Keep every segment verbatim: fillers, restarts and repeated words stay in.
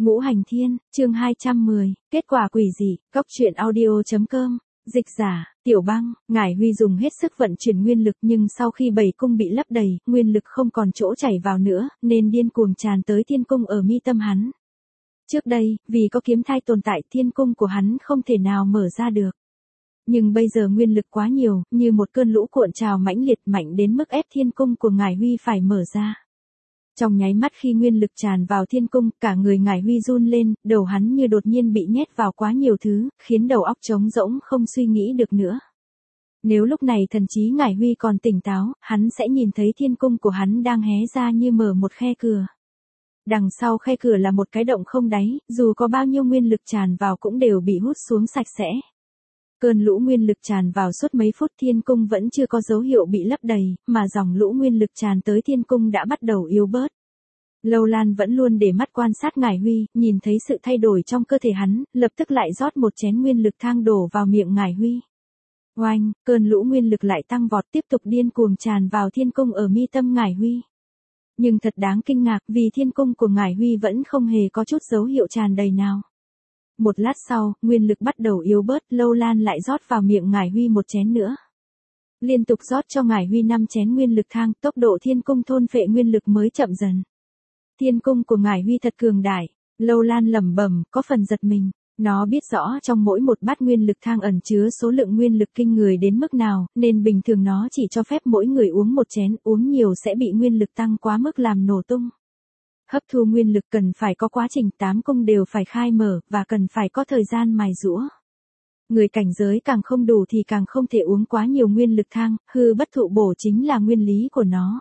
Ngũ Hành Thiên, chương hai trăm mười, kết quả quỷ dị, góc truyện audio.com, dịch giả, Tiểu Băng, Ngải Huy dùng hết sức vận chuyển nguyên lực nhưng sau khi bảy cung bị lấp đầy, nguyên lực không còn chỗ chảy vào nữa, nên điên cuồng tràn tới thiên cung ở mi tâm hắn. Trước đây, vì có kiếm thai tồn tại thiên cung của hắn không thể nào mở ra được. Nhưng bây giờ nguyên lực quá nhiều, như một cơn lũ cuộn trào mãnh liệt mạnh đến mức ép thiên cung của Ngải Huy phải mở ra. Trong nháy mắt khi nguyên lực tràn vào thiên cung, cả người Ngải Huy run lên, đầu hắn như đột nhiên bị nhét vào quá nhiều thứ, khiến đầu óc trống rỗng không suy nghĩ được nữa. Nếu lúc này thần trí Ngải Huy còn tỉnh táo, hắn sẽ nhìn thấy thiên cung của hắn đang hé ra như mở một khe cửa. Đằng sau khe cửa là một cái động không đáy, dù có bao nhiêu nguyên lực tràn vào cũng đều bị hút xuống sạch sẽ. Cơn lũ nguyên lực tràn vào suốt mấy phút thiên cung vẫn chưa có dấu hiệu bị lấp đầy, mà dòng lũ nguyên lực tràn tới thiên cung đã bắt đầu yếu bớt. Lâu Lan vẫn luôn để mắt quan sát Ngải Huy, nhìn thấy sự thay đổi trong cơ thể hắn, lập tức lại rót một chén nguyên lực thang đổ vào miệng Ngải Huy. Oanh, cơn lũ nguyên lực lại tăng vọt tiếp tục điên cuồng tràn vào thiên cung ở mi tâm Ngải Huy. Nhưng thật đáng kinh ngạc vì thiên cung của Ngải Huy vẫn không hề có chút dấu hiệu tràn đầy nào. Một lát sau, nguyên lực bắt đầu yếu bớt, Lâu Lan lại rót vào miệng Ngải Huy một chén nữa. Liên tục rót cho Ngải Huy năm chén nguyên lực thang, tốc độ thiên cung thôn phệ nguyên lực mới chậm dần. Thiên cung của Ngải Huy thật cường đại, Lâu Lan lẩm bẩm, có phần giật mình. Nó biết rõ trong mỗi một bát nguyên lực thang ẩn chứa số lượng nguyên lực kinh người đến mức nào, nên bình thường nó chỉ cho phép mỗi người uống một chén, uống nhiều sẽ bị nguyên lực tăng quá mức làm nổ tung. Hấp thu nguyên lực cần phải có quá trình tám cung đều phải khai mở, và cần phải có thời gian mài giũa. Người cảnh giới càng không đủ thì càng không thể uống quá nhiều nguyên lực thang, hư bất thụ bổ chính là nguyên lý của nó.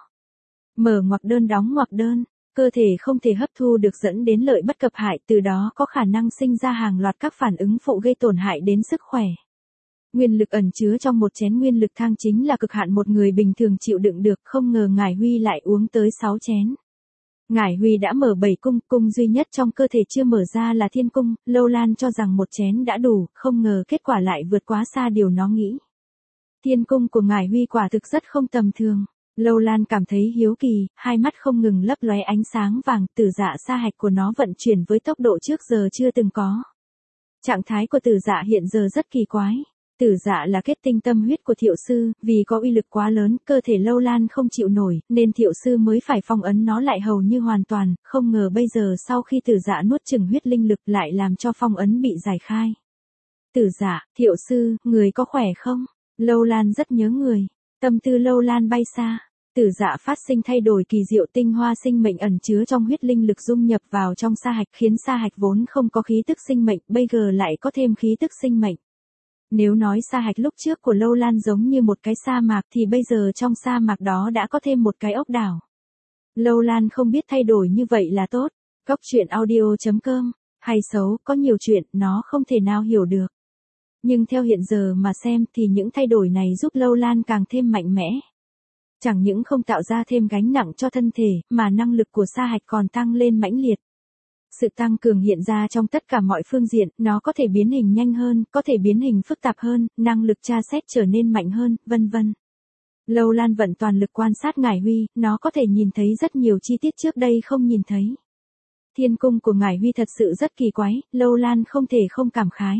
Mở ngoặc đơn đóng ngoặc đơn, cơ thể không thể hấp thu được dẫn đến lợi bất cập hại, từ đó có khả năng sinh ra hàng loạt các phản ứng phụ gây tổn hại đến sức khỏe. Nguyên lực ẩn chứa trong một chén nguyên lực thang chính là cực hạn một người bình thường chịu đựng được, không ngờ Ngải Huy lại uống tới sáu chén. Ngải Huy đã mở bảy cung, cung duy nhất trong cơ thể chưa mở ra là thiên cung, Lâu Lan cho rằng một chén đã đủ, không ngờ kết quả lại vượt quá xa điều nó nghĩ. Thiên cung của Ngải Huy quả thực rất không tầm thường. Lâu Lan cảm thấy hiếu kỳ, hai mắt không ngừng lấp lóe ánh sáng vàng, tử dạ sa hạch của nó vận chuyển với tốc độ trước giờ chưa từng có. Trạng thái của tử dạ hiện giờ rất kỳ quái. Tử dạ là kết tinh tâm huyết của Thiệu Sư, vì có uy lực quá lớn, cơ thể Lâu Lan không chịu nổi, nên Thiệu Sư mới phải phong ấn nó lại hầu như hoàn toàn, không ngờ bây giờ sau khi tử dạ nuốt chửng huyết linh lực lại làm cho phong ấn bị giải khai. Tử dạ, Thiệu Sư, người có khỏe không? Lâu Lan rất nhớ người. Tâm tư Lâu Lan bay xa. Tử dạ phát sinh thay đổi kỳ diệu, tinh hoa sinh mệnh ẩn chứa trong huyết linh lực dung nhập vào trong sa hạch, khiến sa hạch vốn không có khí tức sinh mệnh, bây giờ lại có thêm khí tức sinh mệnh. Nếu nói sa hạch lúc trước của Lâu Lan giống như một cái sa mạc thì bây giờ trong sa mạc đó đã có thêm một cái ốc đảo. Lâu Lan không biết thay đổi như vậy là tốt. Góc truyện audio.com, hay xấu, có nhiều chuyện nó không thể nào hiểu được. Nhưng theo hiện giờ mà xem thì những thay đổi này giúp Lâu Lan càng thêm mạnh mẽ. Chẳng những không tạo ra thêm gánh nặng cho thân thể, mà năng lực của sa hạch còn tăng lên mãnh liệt. Sự tăng cường hiện ra trong tất cả mọi phương diện, nó có thể biến hình nhanh hơn, có thể biến hình phức tạp hơn, năng lực tra xét trở nên mạnh hơn, vân vân. Lâu Lan vận toàn lực quan sát Ngải Huy, nó có thể nhìn thấy rất nhiều chi tiết trước đây không nhìn thấy. Thiên cung của Ngải Huy thật sự rất kỳ quái, Lâu Lan không thể không cảm khái.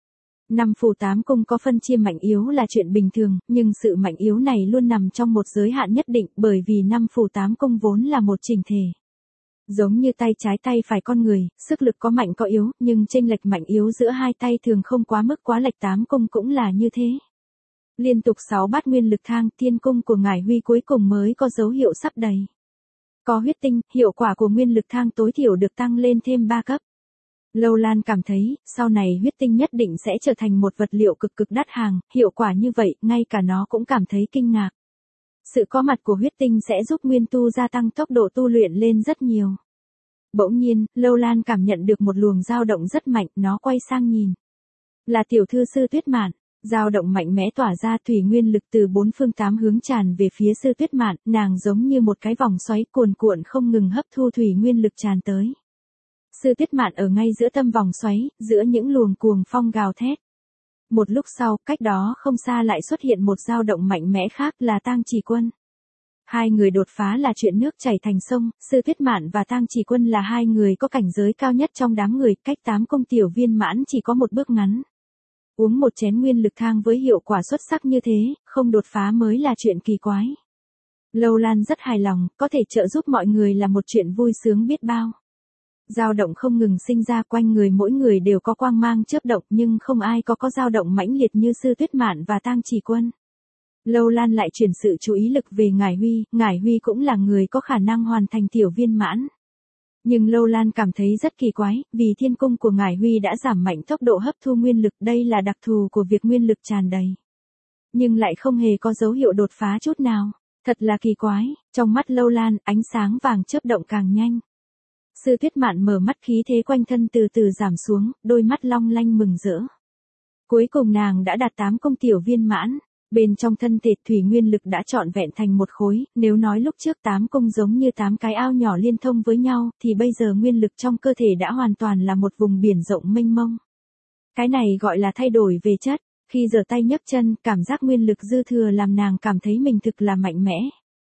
Năm phù tám cung có phân chia mạnh yếu là chuyện bình thường, nhưng sự mạnh yếu này luôn nằm trong một giới hạn nhất định, bởi vì năm phù tám cung vốn là một chỉnh thể. Giống như tay trái tay phải con người, sức lực có mạnh có yếu, nhưng chênh lệch mạnh yếu giữa hai tay thường không quá mức quá lệch, tám cung cũng là như thế. Liên tục sáu bát nguyên lực thang, thiên cung của Ngải Huy cuối cùng mới có dấu hiệu sắp đầy. Có huyết tinh, hiệu quả của nguyên lực thang tối thiểu được tăng lên thêm ba cấp. Lâu Lan cảm thấy, sau này huyết tinh nhất định sẽ trở thành một vật liệu cực cực đắt hàng, hiệu quả như vậy, ngay cả nó cũng cảm thấy kinh ngạc. Sự có mặt của huyết tinh sẽ giúp nguyên tu gia tăng tốc độ tu luyện lên rất nhiều. Bỗng nhiên, Lâu Lan cảm nhận được một luồng dao động rất mạnh, nó quay sang nhìn. Là tiểu thư Sư Tuyết Mạn, dao động mạnh mẽ tỏa ra thủy nguyên lực từ bốn phương tám hướng tràn về phía Sư Tuyết Mạn, nàng giống như một cái vòng xoáy cuồn cuộn không ngừng hấp thu thủy nguyên lực tràn tới. Sư Tuyết Mạn ở ngay giữa tâm vòng xoáy, giữa những luồng cuồng phong gào thét. Một lúc sau, cách đó không xa lại xuất hiện một dao động mạnh mẽ khác là Tang Chỉ Quân. Hai người đột phá là chuyện nước chảy thành sông, Sư Tuyết Mạn và Tang Chỉ Quân là hai người có cảnh giới cao nhất trong đám người, cách tám công tiểu viên mãn chỉ có một bước ngắn. Uống một chén nguyên lực thang với hiệu quả xuất sắc như thế, không đột phá mới là chuyện kỳ quái. Lâu Lan rất hài lòng, có thể trợ giúp mọi người là một chuyện vui sướng biết bao. Dao động không ngừng sinh ra quanh người, mỗi người đều có quang mang chớp động, nhưng không ai có có dao động mãnh liệt như Sư Tuyết Mạn và Tang Chỉ Quân. Lâu Lan lại chuyển sự chú ý lực về Ngải Huy, Ngải Huy cũng là người có khả năng hoàn thành tiểu viên mãn. Nhưng Lâu Lan cảm thấy rất kỳ quái, vì thiên cung của Ngải Huy đã giảm mạnh tốc độ hấp thu nguyên lực, đây là đặc thù của việc nguyên lực tràn đầy. Nhưng lại không hề có dấu hiệu đột phá chút nào, thật là kỳ quái, trong mắt Lâu Lan, ánh sáng vàng chớp động càng nhanh. Sư Tuyết Mạn mở mắt, khí thế quanh thân từ từ giảm xuống, đôi mắt long lanh mừng rỡ. Cuối cùng nàng đã đạt tám công tiểu viên mãn. Bên trong thân thể thủy nguyên lực đã trọn vẹn thành một khối, nếu nói lúc trước tám cung giống như tám cái ao nhỏ liên thông với nhau, thì bây giờ nguyên lực trong cơ thể đã hoàn toàn là một vùng biển rộng mênh mông. Cái này gọi là thay đổi về chất, khi giở tay nhấc chân, cảm giác nguyên lực dư thừa làm nàng cảm thấy mình thực là mạnh mẽ.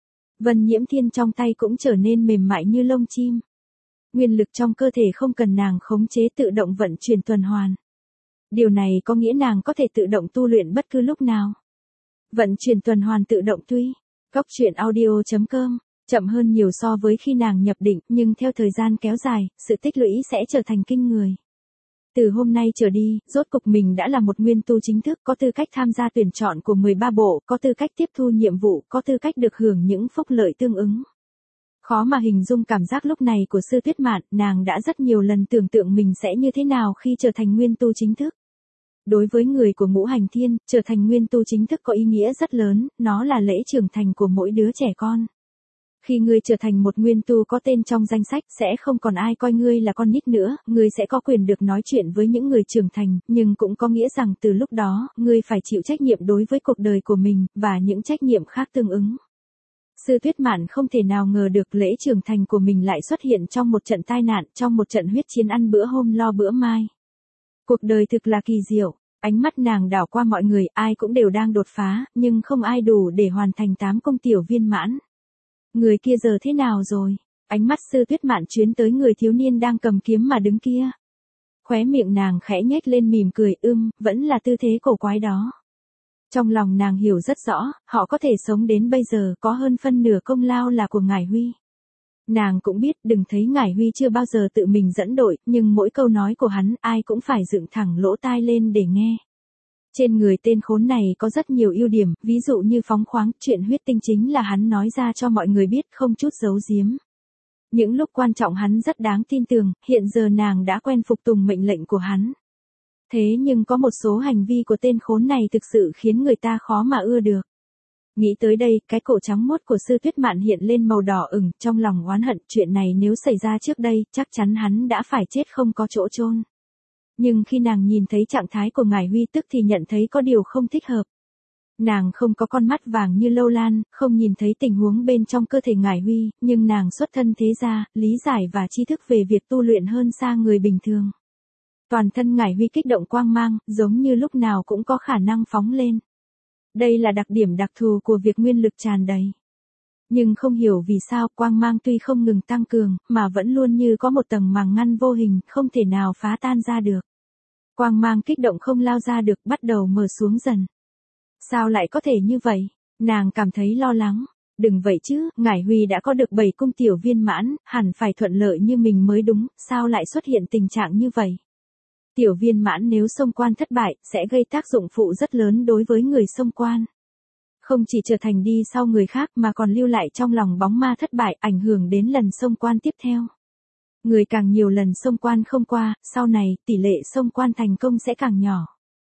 Vân Nhiễm Thiên trong tay cũng trở nên mềm mại như lông chim. Nguyên lực trong cơ thể không cần nàng khống chế, tự động vận chuyển tuần hoàn. Điều này có nghĩa nàng có thể tự động tu luyện bất cứ lúc nào. Vận chuyển tuần hoàn tự động tuy, góc truyện audio chấm com, chậm hơn nhiều so với khi nàng nhập định, nhưng theo thời gian kéo dài, sự tích lũy sẽ trở thành kinh người. Từ hôm nay trở đi, rốt cục mình đã là một nguyên tu chính thức, có tư cách tham gia tuyển chọn của mười ba bộ, có tư cách tiếp thu nhiệm vụ, có tư cách được hưởng những phúc lợi tương ứng. Khó mà hình dung cảm giác lúc này của Sư Tuyết Mạn, nàng đã rất nhiều lần tưởng tượng mình sẽ như thế nào khi trở thành nguyên tu chính thức. Đối với người của Ngũ Hành Thiên, trở thành nguyên tu chính thức có ý nghĩa rất lớn, nó là lễ trưởng thành của mỗi đứa trẻ con. Khi ngươi trở thành một nguyên tu có tên trong danh sách, sẽ không còn ai coi ngươi là con nít nữa, ngươi sẽ có quyền được nói chuyện với những người trưởng thành, nhưng cũng có nghĩa rằng từ lúc đó, ngươi phải chịu trách nhiệm đối với cuộc đời của mình, và những trách nhiệm khác tương ứng. Sư Tuyết Mạn không thể nào ngờ được lễ trưởng thành của mình lại xuất hiện trong một trận tai nạn, trong một trận huyết chiến ăn bữa hôm lo bữa mai. Cuộc đời thực là kỳ diệu, ánh mắt nàng đảo qua mọi người, ai cũng đều đang đột phá, nhưng không ai đủ để hoàn thành tám công tiểu viên mãn. Người kia giờ thế nào rồi? Ánh mắt Sư Tuyết Mạn chuyến tới người thiếu niên đang cầm kiếm mà đứng kia. Khóe miệng nàng khẽ nhếch lên mỉm cười, ưm, vẫn là tư thế cổ quái đó. Trong lòng nàng hiểu rất rõ, họ có thể sống đến bây giờ có hơn phân nửa công lao là của Ngải Huy. Nàng cũng biết, đừng thấy Ngải Huy chưa bao giờ tự mình dẫn đội, nhưng mỗi câu nói của hắn, ai cũng phải dựng thẳng lỗ tai lên để nghe. Trên người tên khốn này có rất nhiều ưu điểm, ví dụ như phóng khoáng, chuyện huyết tinh chính là hắn nói ra cho mọi người biết, không chút giấu giếm. Những lúc quan trọng hắn rất đáng tin tưởng, hiện giờ nàng đã quen phục tùng mệnh lệnh của hắn. Thế nhưng có một số hành vi của tên khốn này thực sự khiến người ta khó mà ưa được. Nghĩ tới đây, cái cổ trắng mốt của Sư Tuyết Mạn hiện lên màu đỏ ửng, trong lòng oán hận, chuyện này nếu xảy ra trước đây, chắc chắn hắn đã phải chết không có chỗ chôn. Nhưng khi nàng nhìn thấy trạng thái của Ngải Huy tức thì nhận thấy có điều không thích hợp. Nàng không có con mắt vàng như Lâu Lan, không nhìn thấy tình huống bên trong cơ thể Ngải Huy, nhưng nàng xuất thân thế gia, lý giải và tri thức về việc tu luyện hơn xa người bình thường. Toàn thân Ngải Huy kích động quang mang, giống như lúc nào cũng có khả năng phóng lên. Đây là đặc điểm đặc thù của việc nguyên lực tràn đầy. Nhưng không hiểu vì sao quang mang tuy không ngừng tăng cường, mà vẫn luôn như có một tầng màng ngăn vô hình, không thể nào phá tan ra được. Quang mang kích động không lao ra được, bắt đầu mờ xuống dần. Sao lại có thể như vậy? Nàng cảm thấy lo lắng. Đừng vậy chứ, Ngải Huy đã có được bảy cung tiểu viên mãn, hẳn phải thuận lợi như mình mới đúng, sao lại xuất hiện tình trạng như vậy? Tiểu viên mãn nếu xông quan thất bại, sẽ gây tác dụng phụ rất lớn đối với người xông quan. Không chỉ trở thành đi sau người khác mà còn lưu lại trong lòng bóng ma thất bại, ảnh hưởng đến lần xông quan tiếp theo. Người càng nhiều lần xông quan không qua, sau này, tỷ lệ xông quan thành công sẽ càng nhỏ.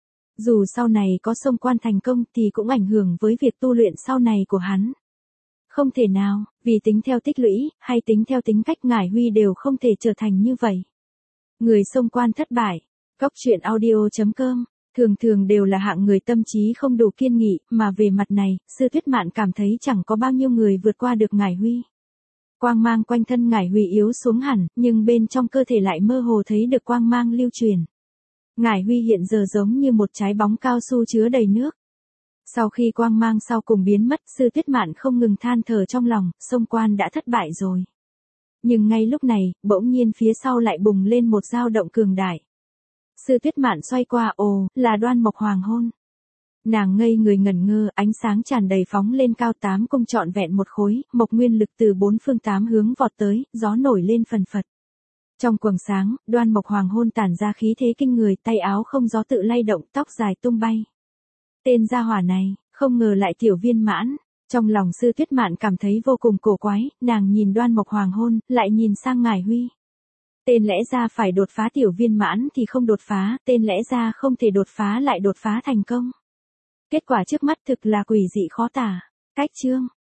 Dù sau này có xông quan thành công thì cũng ảnh hưởng với việc tu luyện sau này của hắn. Không thể nào, vì tính theo tích lũy, hay tính theo tính cách Ngải Huy đều không thể trở thành như vậy. Người xông quan thất bại, góc truyện audio chấm com, thường thường đều là hạng người tâm trí không đủ kiên nghị, mà về mặt này, Sư Tuyết Mạn cảm thấy chẳng có bao nhiêu người vượt qua được Ngải Huy. Quang mang quanh thân Ngải Huy yếu xuống hẳn, nhưng bên trong cơ thể lại mơ hồ thấy được quang mang lưu truyền. Ngải Huy hiện giờ giống như một trái bóng cao su chứa đầy nước. Sau khi quang mang sau cùng biến mất, Sư Tuyết Mạn không ngừng than thở trong lòng, xông quan đã thất bại rồi. Nhưng ngay lúc này, bỗng nhiên phía sau lại bùng lên một dao động cường đại. Sư Tuyết Mạn xoay qua, ồ, là Đoan Mộc Hoàng hôn. Nàng ngây người ngẩn ngơ, ánh sáng tràn đầy phóng lên cao, tám cung trọn vẹn một khối, mộc nguyên lực từ bốn phương tám hướng vọt tới, gió nổi lên phần phật. Trong quầng sáng, Đoan Mộc Hoàng hôn tản ra khí thế kinh người, tay áo không gió tự lay động, tóc dài tung bay. Tên gia hỏa này, không ngờ lại tiểu viên mãn. Trong lòng Sư Tuyết Mạn cảm thấy vô cùng cổ quái, nàng nhìn Đoan Mộc Hoàng hôn, lại nhìn sang Ngải Huy. Tên lẽ ra phải đột phá tiểu viên mãn thì không đột phá, tên lẽ ra không thể đột phá lại đột phá thành công. Kết quả trước mắt thực là quỷ dị khó tả. Cách chương